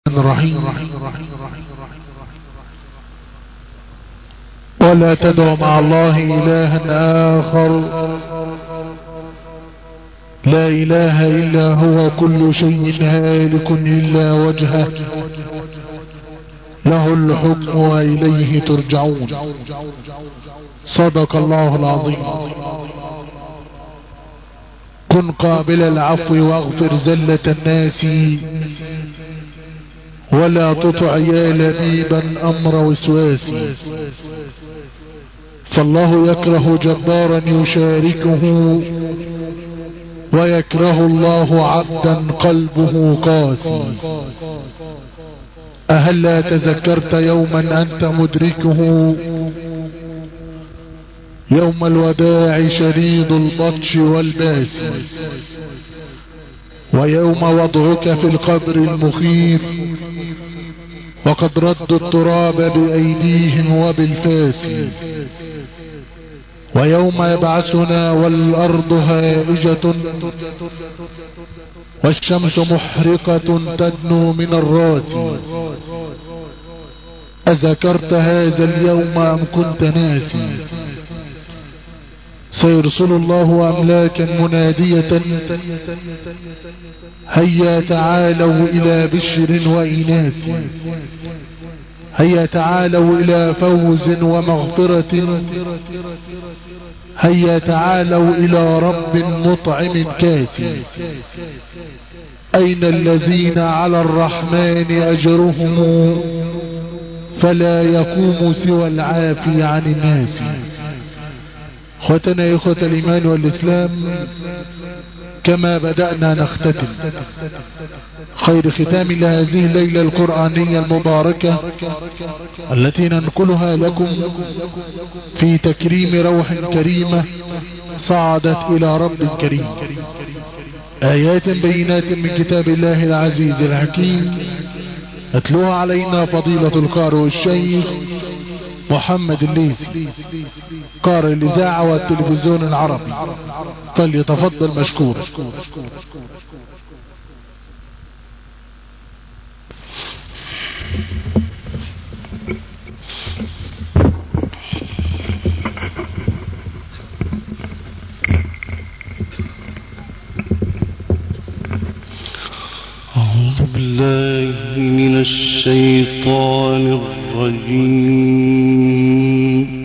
الرحيم. ولا تدع مع الله إلها آخر لا إله إلا هو، كل شيء هالك إلا وجهه، له الحكم وإليه ترجعون. صدق الله العظيم. كن قابل العفو واغفر زلة الناس، ولا تطع يا لبيبا أمر وسواسي، فالله يكره جبارا يشاركه، ويكره الله عبدا قلبه قاسي. أهلا تذكرت يوما أنت مدركه، يوم الوداع شديد البطش والباس، ويوم وضعك في القبر المخيف، وقد ردوا التراب بأيديهم وبالفاس، ويوم يبعثنا والأرض هائجة، والشمس محرقة تدنو من الراس. أذكرت هذا اليوم أم كنت ناسي؟ سيرسل الله أملاكا منادية، هيا تعالوا إلى بشر وإناث، هيا تعالوا إلى فوز ومغفرة، هيا تعالوا إلى رب مطعم كافي. أين الذين على الرحمن أجرهم، فلا يقوم سوى العافي عن الناس. اخوتنا اخوة الايمان والاسلام، كما بدأنا نختتم خير ختام لهذه الليلة القرآنية المباركة التي ننقلها لكم في تكريم روح كريمة صعدت الى رب كريم، آيات بينات من كتاب الله العزيز الحكيم، اتلوها علينا فضيلة القارئ الشيخ محمد الليثي قارئ الإذاعة والتلفزيون العربي، فليتفضل مشكورا. أعوذ بالله من الشيطان الرجيم.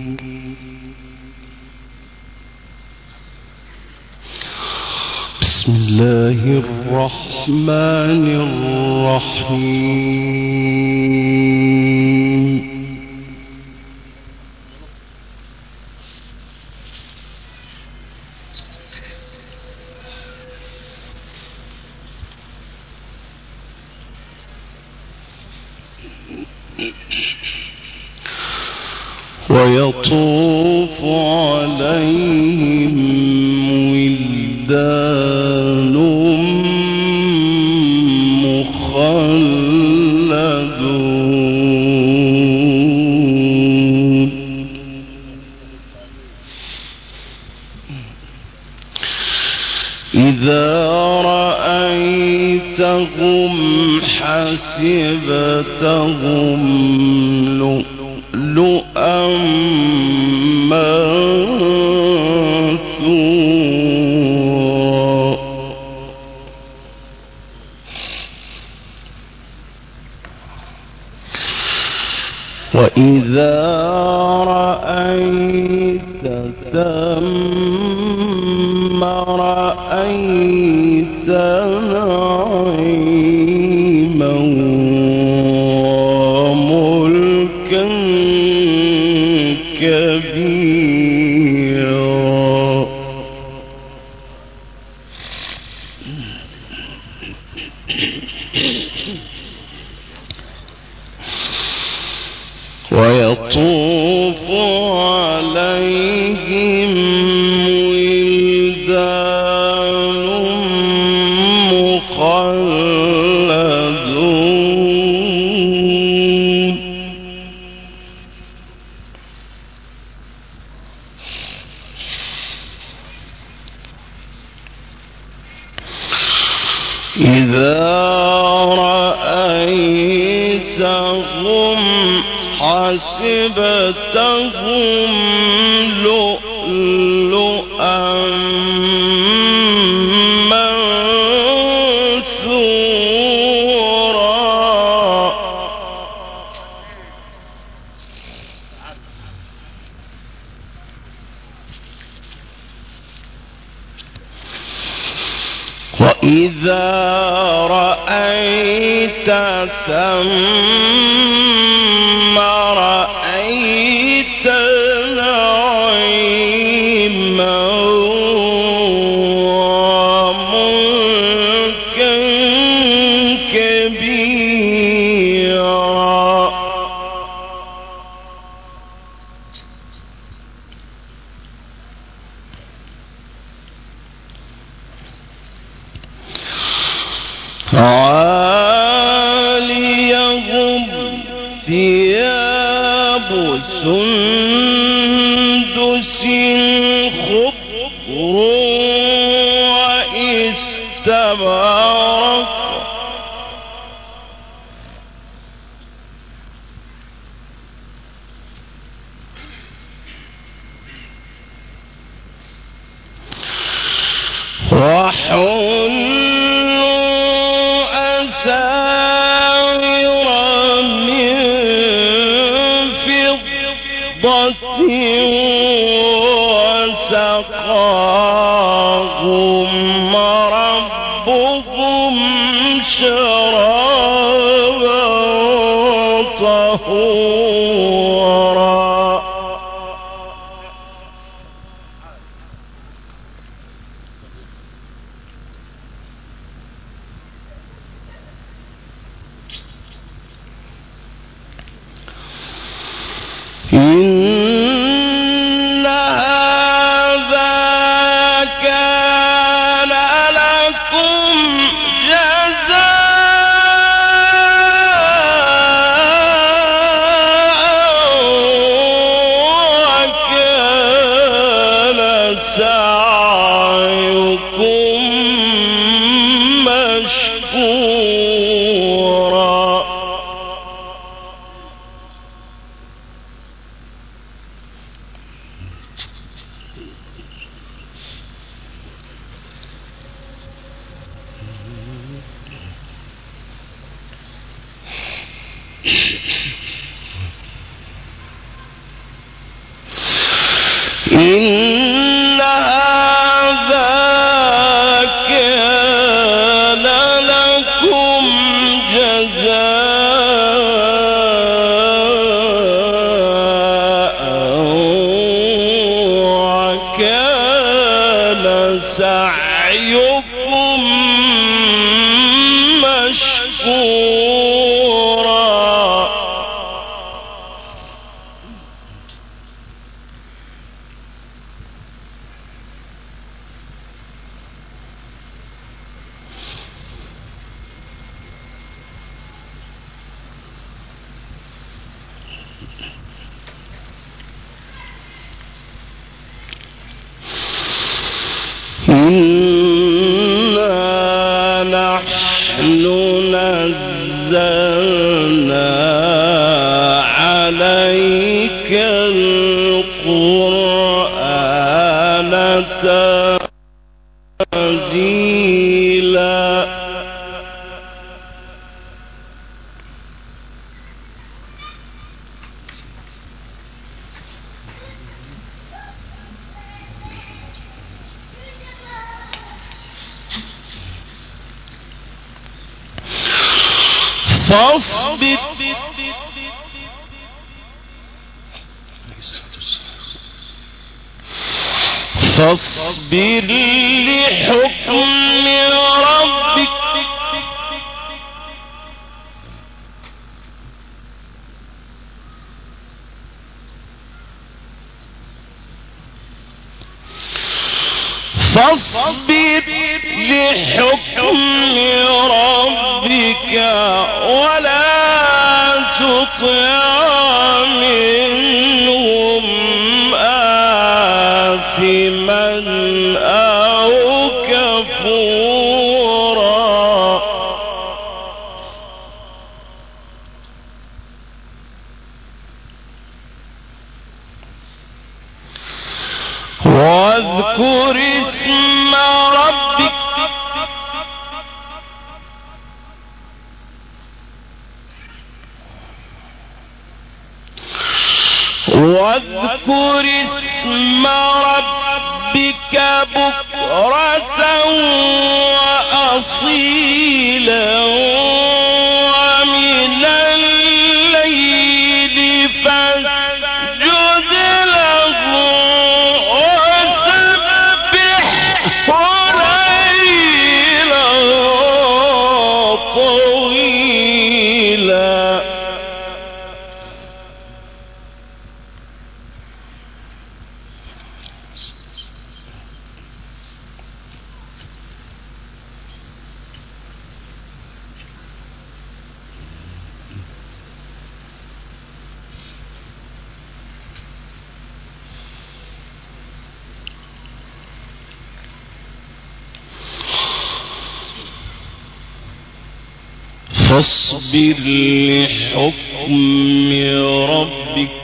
بسم الله الرحمن الرحيم. ويطوف عليهم ولدان مخلدون إذا رأيتهم حسبتهم لؤلؤا منثورا وإذا رأيت ثم رأيت نعيما وملكا كبيرا ويطوف عليهم ولدان مخلدون إذا رأيت حسبتهم لؤلؤا منثورا وإذا رأيت ثم رأيت نعيما وملكا كبيرا عاليهم ثياب سندس خضر واستبرق وسقاهم ربهم شرابا طهورا إن هذا كان لكم جزاء وكان سعيكم مشكورا إن هذا كان لكم جزاء وكان سعيكم مشكورا إنا نحن نزلنا عليك القرآن تنزيلا فاصبر لحكم ربك ولا تطع منهم آثما أو كفورا واذكر اسم ربك بكرة وأصيلا ومن الليل فاسجد له وسبحه ليلا طويلا. فاصبر لحكم ربك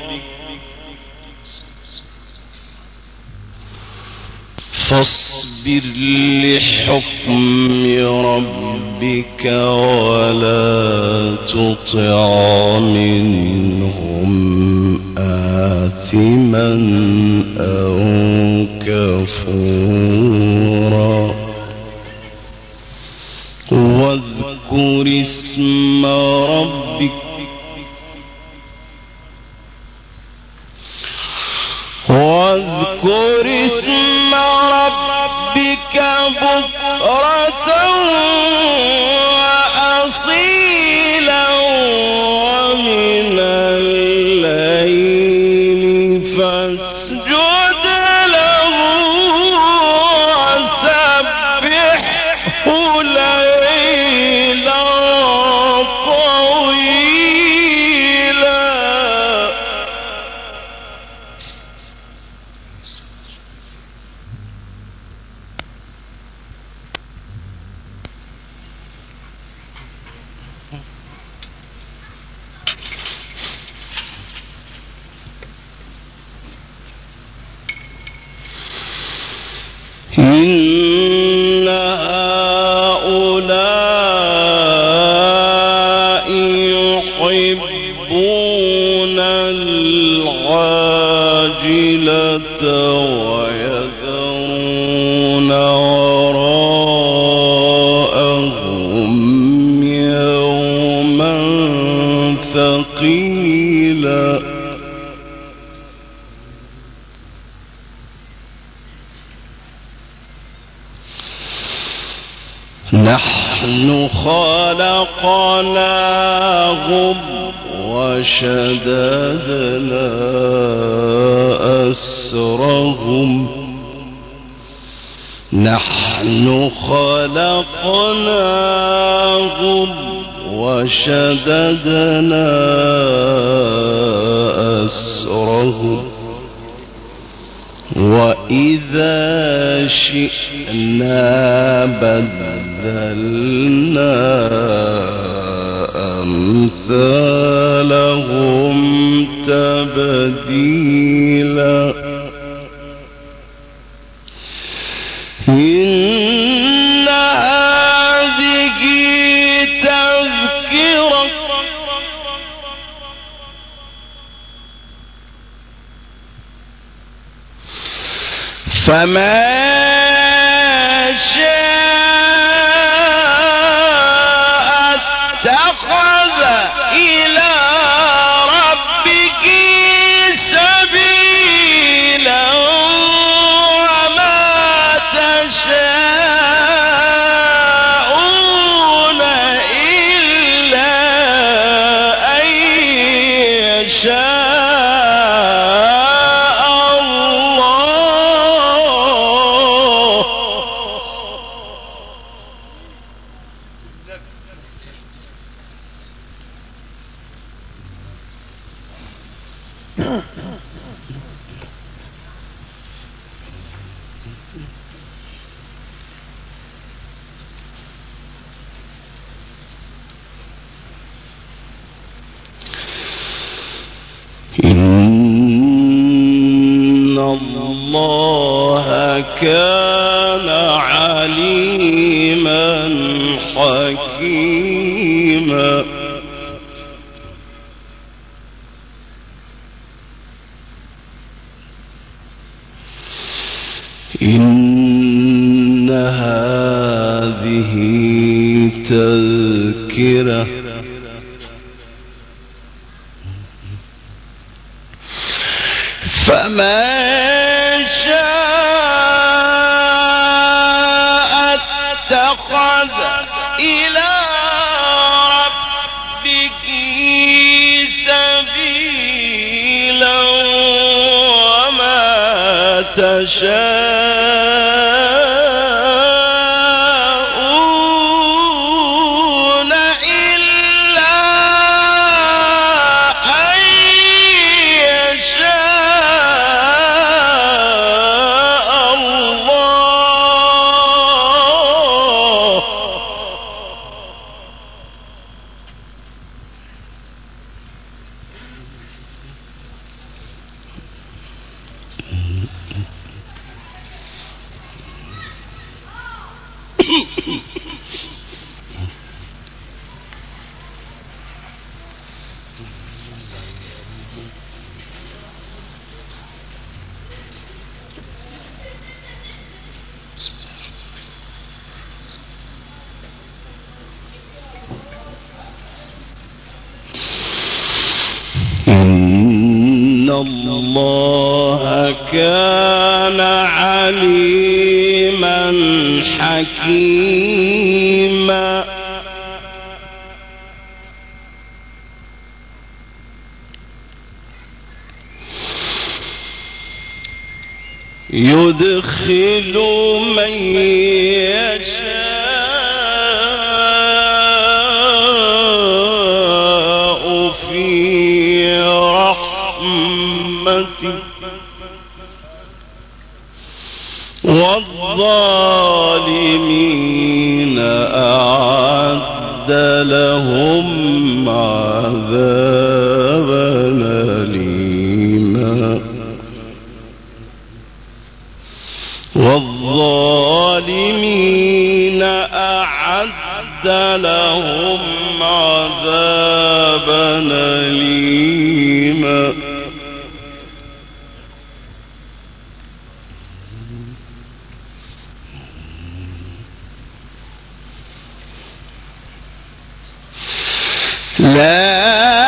ولا تطع منهم آثما أو كفورا. واذكر اسم ربك بكرة وأصيلا ومن الليل فاسجد له وسبحه ليلا طويلا. إن هؤلاء يحبون العاجلة ويذرون وراءهم يوما ثقيلا. نحن خلقناهم وشددنا أسرهم وإذا شئنا بدلنا أمثالهم تبديلا. إن هذه تذكرة فمن شاء اتخذ إلى ربه سبيلا وما تشاءون إلا أن يشاء إن الله كان عليما حكيما. إن هذه تذكرة فمن شاء اتخذ إلى ربه سبيلا وما تشاءون إلا أن يشاء الله. إن الله كان عليما حكيما. يدخل من يشاء في رحمته والظالمين أعد لهم عذابا أليما. والظالمين أعد لهم عذابا أليما. لا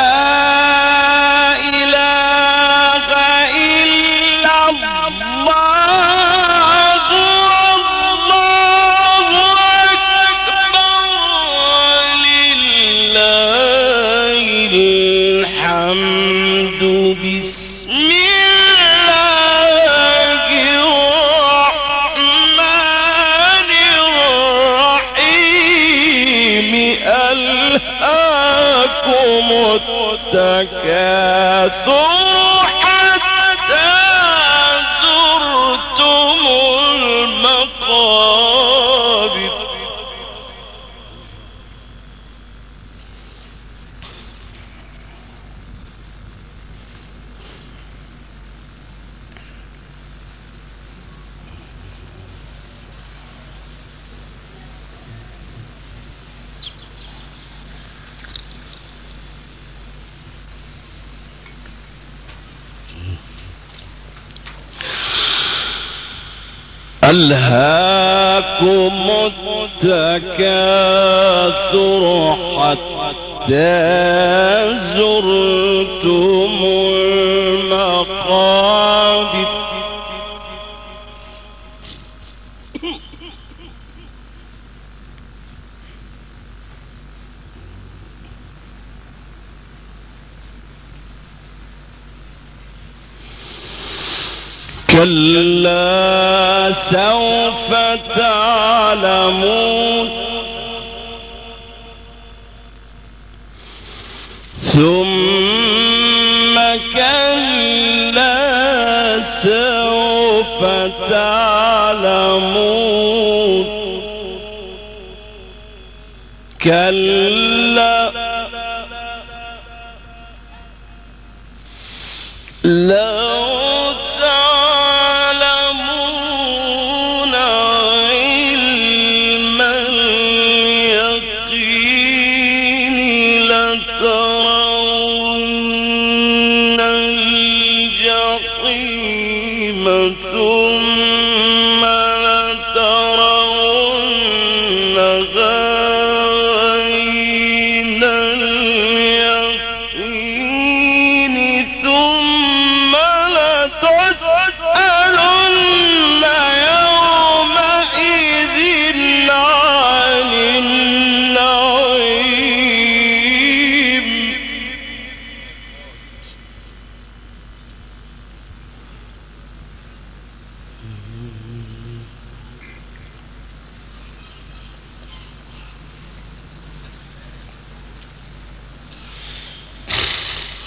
إله إلا الله والله أكبر ولله الحمد. بسم الله الرحمن الرحيم. ألهاكم التكاثر حتى زرتم المقابر. ألهاكم التكاثر حتى زرتم المقابر. كلا سوف تعلمون ثم كلا سوف تعلمون. كلا لو تعلمون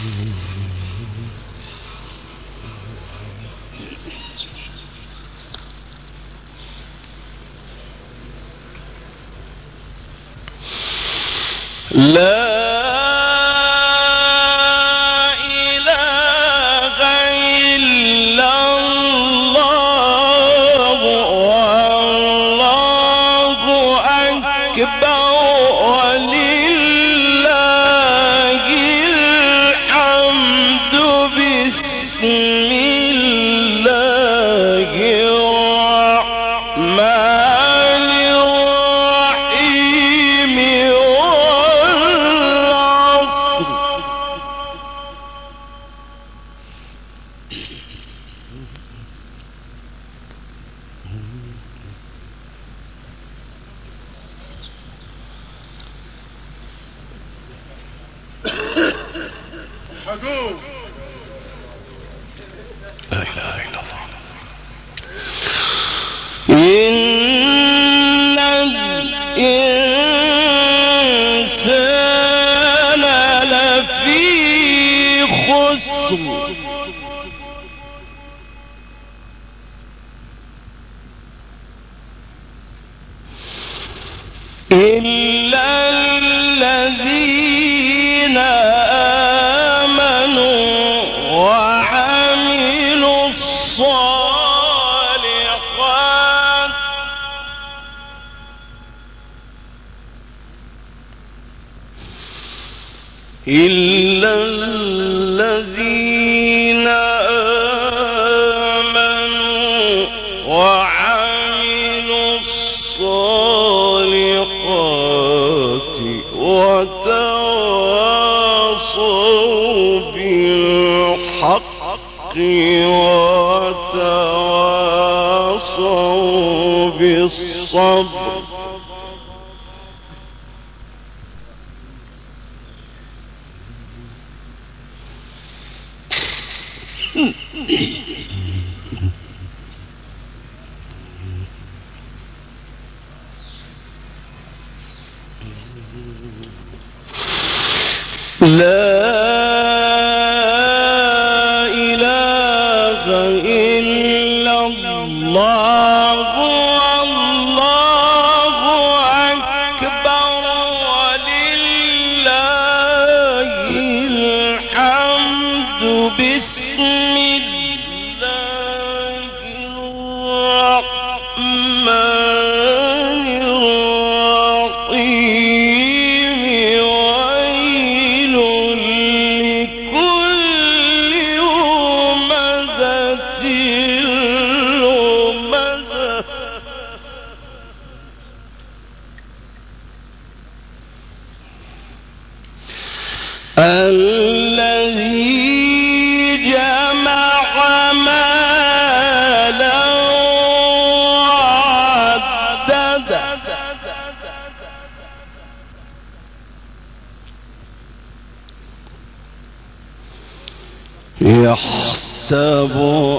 يحسب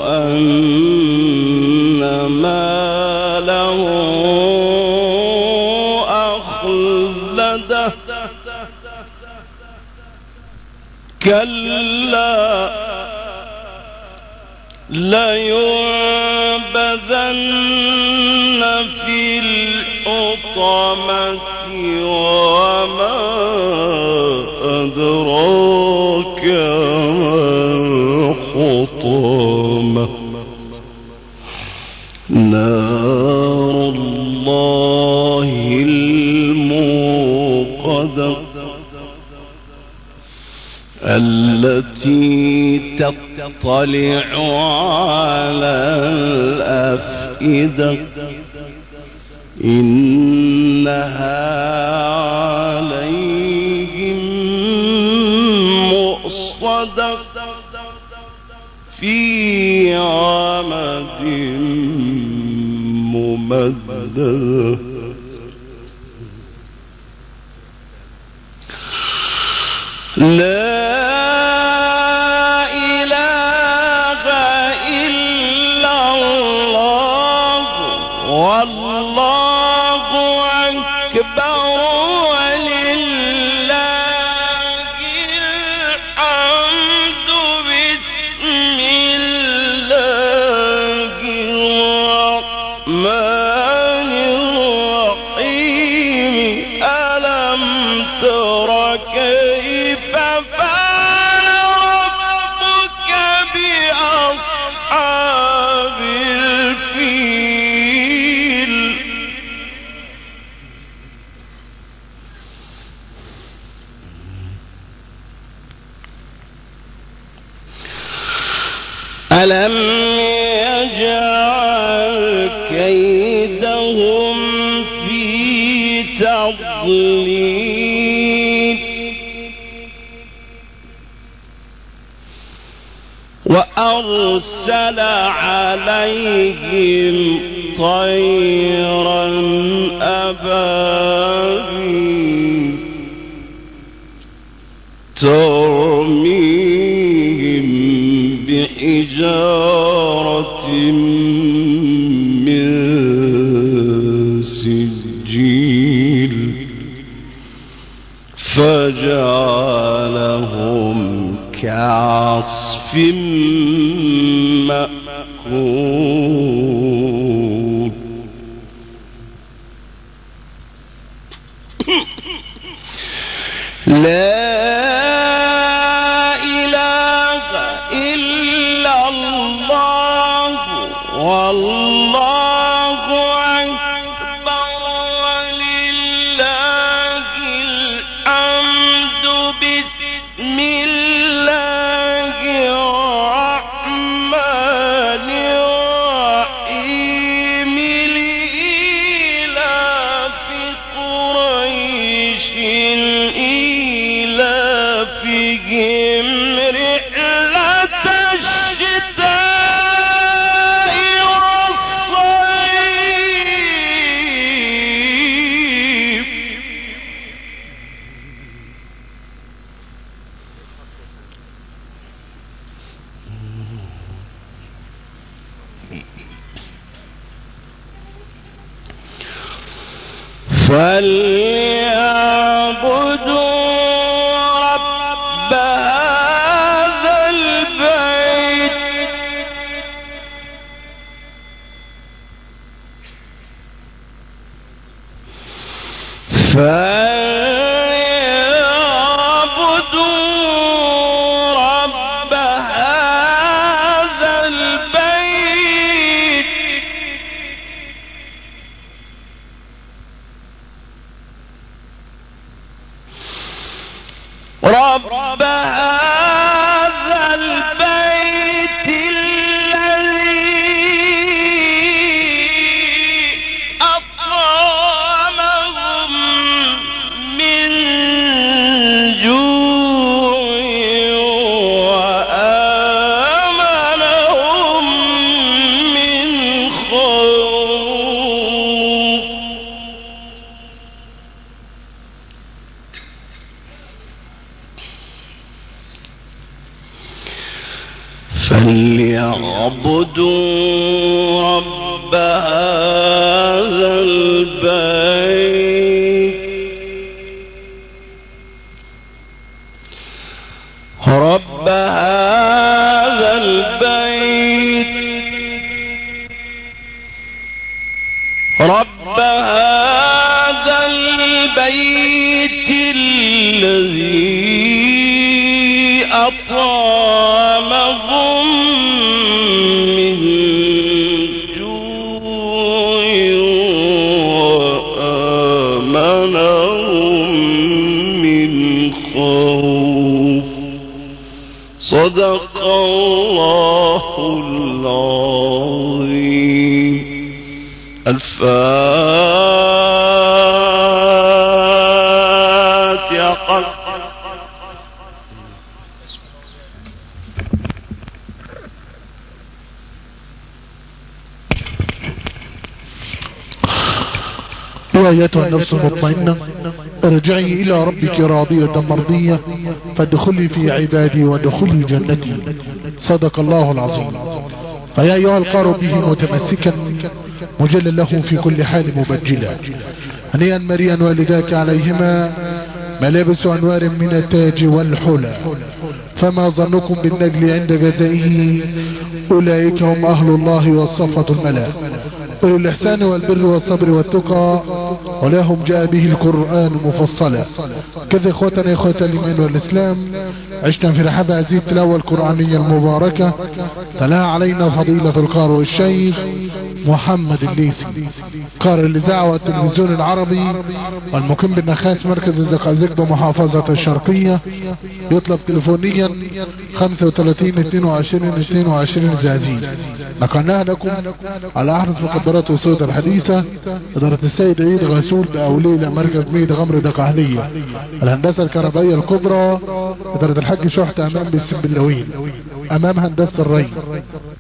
أن ماله أخلده كلا لينبذن في الحطمة وما أدراك حطمة نار الله الموقدة التي تطلع على الأفئدة إنها عليهم مؤصدة في عمد ممددة لا إله إلا الله والله أكبر ولله الحمد ألم يجعل كيدهم في تضليل وأرسل عليهم طيرا أبابيل ترميهم بحجارة من سجيل فجعلهم كعصف مأكول لا إله إلا الله والله أكبر ولله الحمد بسم الله الرحمن الرحيم لإيلاف قريش إيلافهم رحلة الشتاء والصيف فليعبدوا رب هذا البيت رب هذا البيت الذي أطعمهم من جوع وآمنهم من خوف فليعبدوا رب هذا البيت رب هذا البيت رب هذا البيت الذي أطعمهم من جوع وآمنهم من خوف صدق الله العظيم. الفاتحة. يا أيتها النفس المطمئنة ارجعي إلى ربك راضية مرضية فادخلي في عبادي وادخلي جنتي. صدق الله العظيم. فيا أيها القار به متمسكا مجلل له في كل حال مبجلا هنيئا مريا والداك عليهما ملابس أنوار من التاج والحلى فما ظنكم بالنجل عند جزائه أولئك هم أهل الله والصفة الملا أولو الإحسان والبر والصبر والتقى ولهم جاء به القرآن مفصلا. كذا اخوتنا اخوة الايمان والاسلام، عشنا في رحاب هذه التلاوة القرآنية المباركة، تلاها علينا فضيلة القارئ الشيخ محمد الليثي، قارئ الاذاعة والتلفزيون العربي والمقيم بالنخاس مركز الزقازيق بمحافظة الشرقية. يطلب تلفونيا 35 22 22 زازين. نقلناها لكم على احدث مقدرات الصوت الحديثة، إدارة السيد عيد غسول بأوليلة مركز ميد غمر دقهلية. الهندسة الكهربائية الكبرى إدارة الحاج شحت أمام بالسنبلاوين أمام هندسة الري.